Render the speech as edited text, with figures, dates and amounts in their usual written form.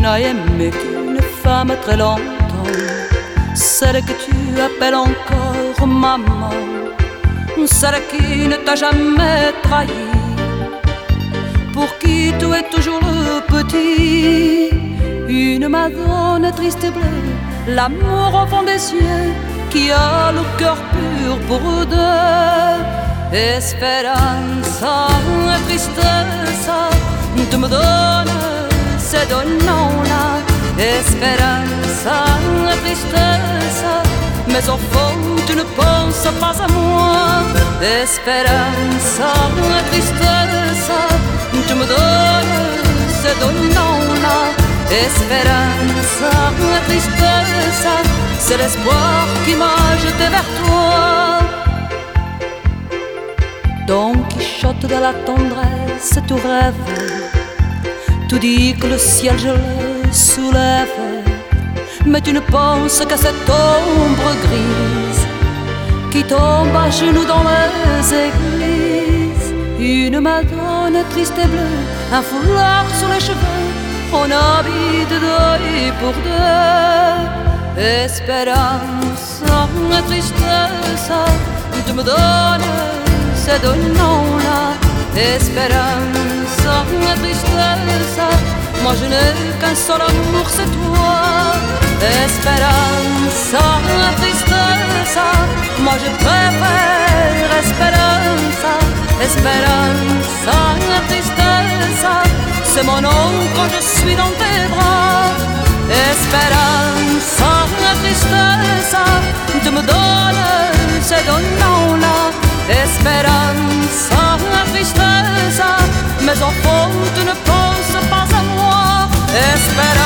n'as aimé qu'une femme très longtemps, celle que tu appelles encore maman, celle qui ne t'a jamais trahi, pour qui tu es toujours le petit. Une Madone triste et bleue, l'amour au fond des cieux, qui a le cœur pur pour deux. Esperanza, tristeza, tu me donnes ces deux noms-là. Esperanza, tristeza, mais au fond tu ne penses pas à moi. Esperanza, tristeza, tu me donnes ces deux noms-là. Esperanza, tristeza, c'est l'espoir qui m'a jeté vers toi. Don Quichotte de la tendresse, tu rêves, tu dis que le ciel je le soulève, mais tu ne penses qu'à cette ombre grise qui tombe à genoux dans les églises. Une Madone triste et bleue, un foulard sur les cheveux, on habite de deuil pour deux. Esperanza, tristeza, tu me donnes ces deux noms-là. Esperanza, tristeza, moi je n'ai qu'un seul amour, c'est toi. Esperanza, tristeza, moi je préfère Esperanza. Esperanza, tristeza, c'est mon nom quand je suis dans tes bras. Esperanza, tristeza, tu me donnes ces deux noms-là. Esperanza, tristeza, mais au fond tu ne penses pas à moi. Esperanza,